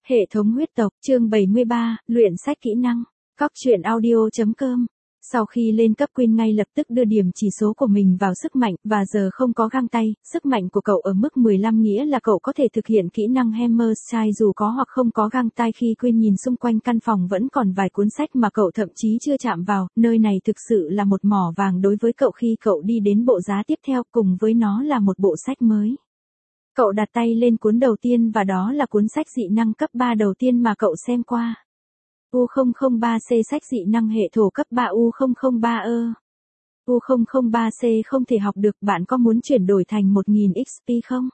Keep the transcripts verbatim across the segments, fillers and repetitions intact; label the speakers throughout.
Speaker 1: Hệ thống huyết tộc, chương bảy mươi ba, luyện sách kỹ năng. Cóc truyện audio.com. Sau khi lên cấp Queen ngay lập tức đưa điểm chỉ số của mình vào sức mạnh, và giờ không có găng tay, sức mạnh của cậu ở mức mười lăm nghĩa là cậu có thể thực hiện kỹ năng Hammer Strike dù có hoặc không có găng tay. Khi Queen nhìn xung quanh căn phòng vẫn còn vài cuốn sách mà cậu thậm chí chưa chạm vào, nơi này thực sự là một mỏ vàng đối với cậu. Khi cậu đi đến bộ giá tiếp theo, cùng với nó là một bộ sách mới. Cậu đặt tay lên cuốn đầu tiên và đó là cuốn sách dị năng cấp ba đầu tiên mà cậu xem qua. U không không ba C sách dị năng hệ thổ cấp ba U không không ba ơ. U không không ba C không thể học được, bạn có muốn chuyển đổi thành một nghìn X P không?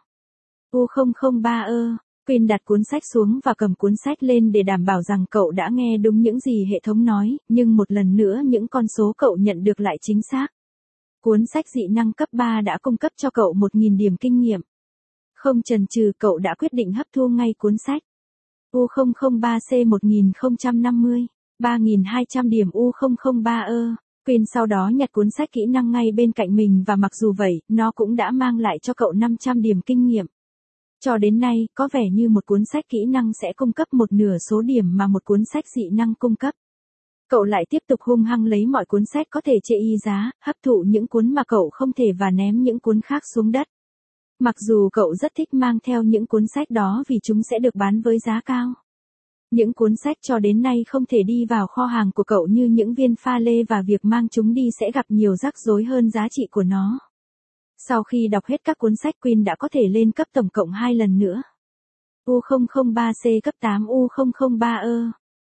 Speaker 1: U không không ba ơ. Queen đặt cuốn sách xuống và cầm cuốn sách lên để đảm bảo rằng cậu đã nghe đúng những gì hệ thống nói, nhưng một lần nữa những con số cậu nhận được lại chính xác. Cuốn sách dị năng cấp ba đã cung cấp cho cậu một nghìn điểm kinh nghiệm. Không chần chừ, cậu đã quyết định hấp thu ngay cuốn sách. U không không ba C một nghìn không trăm năm mươi, ba nghìn hai trăm điểm U không không ba ơ. Queen sau đó nhặt cuốn sách kỹ năng ngay bên cạnh mình và mặc dù vậy, nó cũng đã mang lại cho cậu năm trăm điểm kinh nghiệm. Cho đến nay, có vẻ như một cuốn sách kỹ năng sẽ cung cấp một nửa số điểm mà một cuốn sách dị năng cung cấp. Cậu lại tiếp tục hung hăng lấy mọi cuốn sách có thể chê y giá, hấp thụ những cuốn mà cậu không thể và ném những cuốn khác xuống đất. Mặc dù cậu rất thích mang theo những cuốn sách đó vì chúng sẽ được bán với giá cao. Những cuốn sách cho đến nay không thể đi vào kho hàng của cậu như những viên pha lê và việc mang chúng đi sẽ gặp nhiều rắc rối hơn giá trị của nó. Sau khi đọc hết các cuốn sách, Queen đã có thể lên cấp tổng cộng hai lần nữa. U không không ba C cấp tám U không không ba ơ.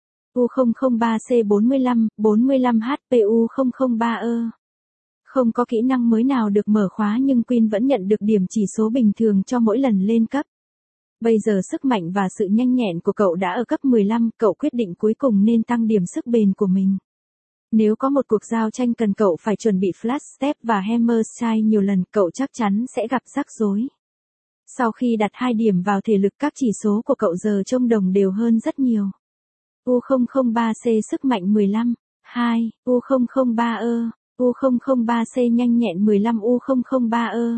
Speaker 1: U không không ba C bốn mươi lăm, bốn mươi lăm H P U không không ba ơ. Không có kỹ năng mới nào được mở khóa nhưng Queen vẫn nhận được điểm chỉ số bình thường cho mỗi lần lên cấp. Bây giờ sức mạnh và sự nhanh nhẹn của cậu đã ở cấp mười lăm, cậu quyết định cuối cùng nên tăng điểm sức bền của mình. Nếu có một cuộc giao tranh cần cậu phải chuẩn bị Flash Step và Hammer Strike nhiều lần, cậu chắc chắn sẽ gặp rắc rối. Sau khi đặt hai điểm vào thể lực, các chỉ số của cậu giờ trông đồng đều hơn rất nhiều. U không không ba C sức mạnh mười lăm, hai, U không không ba ơ. U không không ba C nhanh nhẹn mười lăm U không không ba ơ.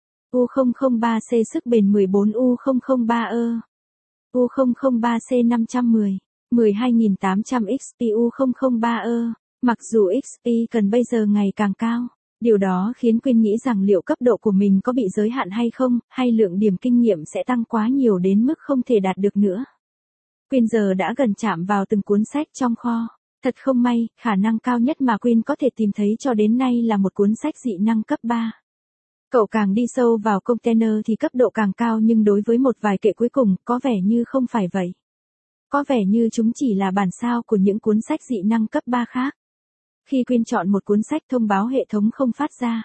Speaker 1: U không không ba C sức bền mười bốn U không không ba ơ. U không không ba C năm trăm mười, mười hai nghìn tám trăm X P U không không ba ơ. Mặc dù X P cần bây giờ ngày càng cao, điều đó khiến Queen nghĩ rằng liệu cấp độ của mình có bị giới hạn hay không, hay lượng điểm kinh nghiệm sẽ tăng quá nhiều đến mức không thể đạt được nữa. Queen giờ đã gần chạm vào từng cuốn sách trong kho. Thật không may, khả năng cao nhất mà Queen có thể tìm thấy cho đến nay là một cuốn sách dị năng cấp ba. Cậu càng đi sâu vào container thì cấp độ càng cao, nhưng đối với một vài kệ cuối cùng, có vẻ như không phải vậy. Có vẻ như chúng chỉ là bản sao của những cuốn sách dị năng cấp ba khác. Khi Queen chọn một cuốn sách, thông báo hệ thống không phát ra.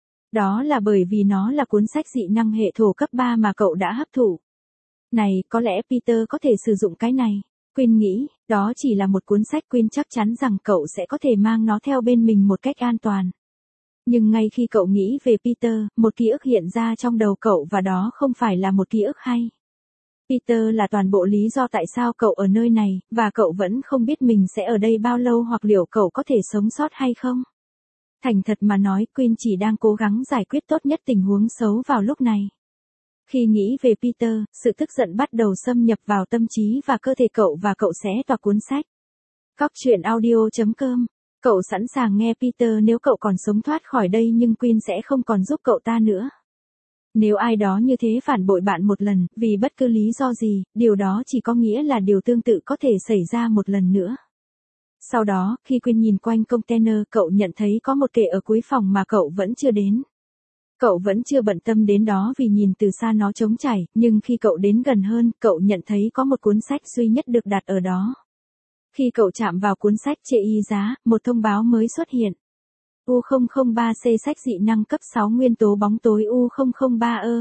Speaker 1: Đó là bởi vì nó là cuốn sách dị năng hệ thổ cấp ba mà cậu đã hấp thụ. Này, có lẽ Peter có thể sử dụng cái này. Queen nghĩ, đó chỉ là một cuốn sách. Queen chắc chắn rằng cậu sẽ có thể mang nó theo bên mình một cách an toàn. Nhưng ngay khi cậu nghĩ về Peter, một ký ức hiện ra trong đầu cậu và đó không phải là một ký ức hay. Peter là toàn bộ lý do tại sao cậu ở nơi này, và cậu vẫn không biết mình sẽ ở đây bao lâu hoặc liệu cậu có thể sống sót hay không. Thành thật mà nói, Queen chỉ đang cố gắng giải quyết tốt nhất tình huống xấu vào lúc này. Khi nghĩ về Peter, sự tức giận bắt đầu xâm nhập vào tâm trí và cơ thể cậu và cậu xé toạc cuốn sách. Cóc truyện audio.com. Cậu sẵn sàng nghe Peter nếu cậu còn sống thoát khỏi đây, nhưng Queen sẽ không còn giúp cậu ta nữa. Nếu ai đó như thế phản bội bạn một lần, vì bất cứ lý do gì, điều đó chỉ có nghĩa là điều tương tự có thể xảy ra một lần nữa. Sau đó, khi Queen nhìn quanh container, cậu nhận thấy có một kệ ở cuối phòng mà cậu vẫn chưa đến. Cậu vẫn chưa bận tâm đến đó vì nhìn từ xa nó trống trải, nhưng khi cậu đến gần hơn, cậu nhận thấy có một cuốn sách duy nhất được đặt ở đó. Khi cậu chạm vào cuốn sách chê y giá, một thông báo mới xuất hiện. U không không ba C sách dị năng cấp sáu nguyên tố bóng tối U không không ba ơ.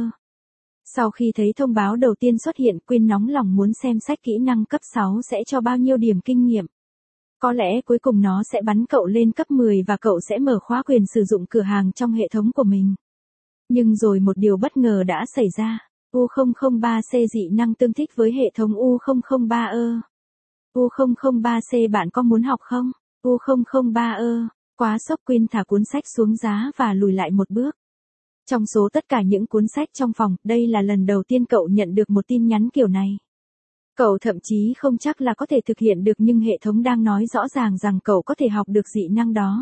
Speaker 1: Sau khi thấy thông báo đầu tiên xuất hiện, Queen nóng lòng muốn xem sách kỹ năng cấp sáu sẽ cho bao nhiêu điểm kinh nghiệm. Có lẽ cuối cùng nó sẽ bắn cậu lên cấp mười và cậu sẽ mở khóa quyền sử dụng cửa hàng trong hệ thống của mình. Nhưng rồi một điều bất ngờ đã xảy ra. U không không ba C dị năng tương thích với hệ thống U không không ba ơ. U không không ba C bạn có muốn học không? U không không ba ơ. Quá sốc, Queen thả cuốn sách xuống giá và lùi lại một bước. Trong số tất cả những cuốn sách trong phòng, đây là lần đầu tiên cậu nhận được một tin nhắn kiểu này. Cậu thậm chí không chắc là có thể thực hiện được nhưng hệ thống đang nói rõ ràng rằng cậu có thể học được dị năng đó.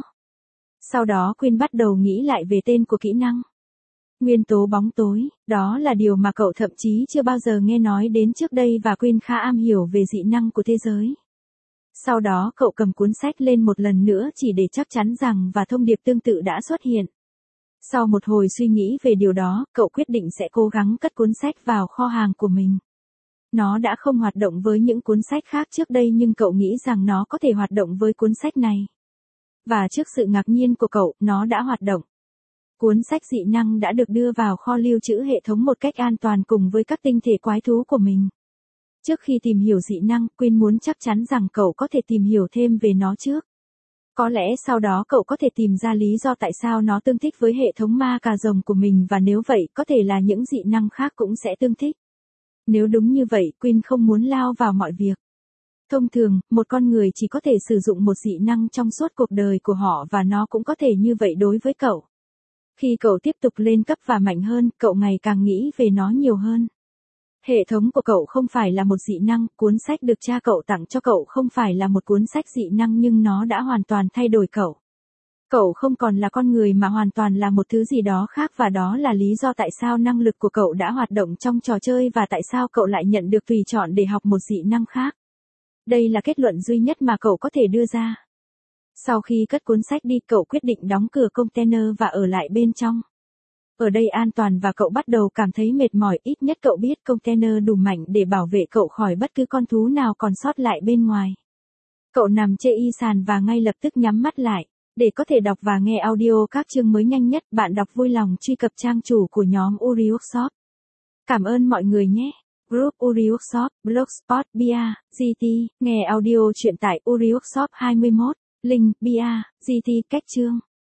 Speaker 1: Sau đó Quyên bắt đầu nghĩ lại về tên của kỹ năng. Nguyên tố bóng tối, đó là điều mà cậu thậm chí chưa bao giờ nghe nói đến trước đây và Quyên khá am hiểu về dị năng của thế giới. Sau đó cậu cầm cuốn sách lên một lần nữa chỉ để chắc chắn rằng và thông điệp tương tự đã xuất hiện. Sau một hồi suy nghĩ về điều đó, cậu quyết định sẽ cố gắng cất cuốn sách vào kho hàng của mình. Nó đã không hoạt động với những cuốn sách khác trước đây nhưng cậu nghĩ rằng nó có thể hoạt động với cuốn sách này. Và trước sự ngạc nhiên của cậu, nó đã hoạt động. Cuốn sách dị năng đã được đưa vào kho lưu trữ hệ thống một cách an toàn cùng với các tinh thể quái thú của mình. Trước khi tìm hiểu dị năng, Quyên muốn chắc chắn rằng cậu có thể tìm hiểu thêm về nó trước. Có lẽ sau đó cậu có thể tìm ra lý do tại sao nó tương thích với hệ thống ma cà rồng của mình và nếu vậy có thể là những dị năng khác cũng sẽ tương thích. Nếu đúng như vậy, Quyên không muốn lao vào mọi việc. Thông thường, một con người chỉ có thể sử dụng một dị năng trong suốt cuộc đời của họ và nó cũng có thể như vậy đối với cậu. Khi cậu tiếp tục lên cấp và mạnh hơn, cậu ngày càng nghĩ về nó nhiều hơn. Hệ thống của cậu không phải là một dị năng, cuốn sách được cha cậu tặng cho cậu không phải là một cuốn sách dị năng nhưng nó đã hoàn toàn thay đổi cậu. Cậu không còn là con người mà hoàn toàn là một thứ gì đó khác và đó là lý do tại sao năng lực của cậu đã hoạt động trong trò chơi và tại sao cậu lại nhận được tùy chọn để học một dị năng khác. Đây là kết luận duy nhất mà cậu có thể đưa ra. Sau khi cất cuốn sách đi, cậu quyết định đóng cửa container và ở lại bên trong. Ở đây an toàn và cậu bắt đầu cảm thấy mệt mỏi, ít nhất cậu biết container đủ mạnh để bảo vệ cậu khỏi bất cứ con thú nào còn sót lại bên ngoài. Cậu nằm chê y sàn và ngay lập tức nhắm mắt lại. Để có thể đọc và nghe audio các chương mới nhanh nhất, bạn đọc vui lòng truy cập trang chủ của nhóm Uri Workshop. Cảm ơn mọi người nhé. Group Uri Workshop, Blogspot, Bia, giê tê, nghe audio truyện tại Uri Workshop hai mươi mốt, link, Bia, giê tê, cách chương.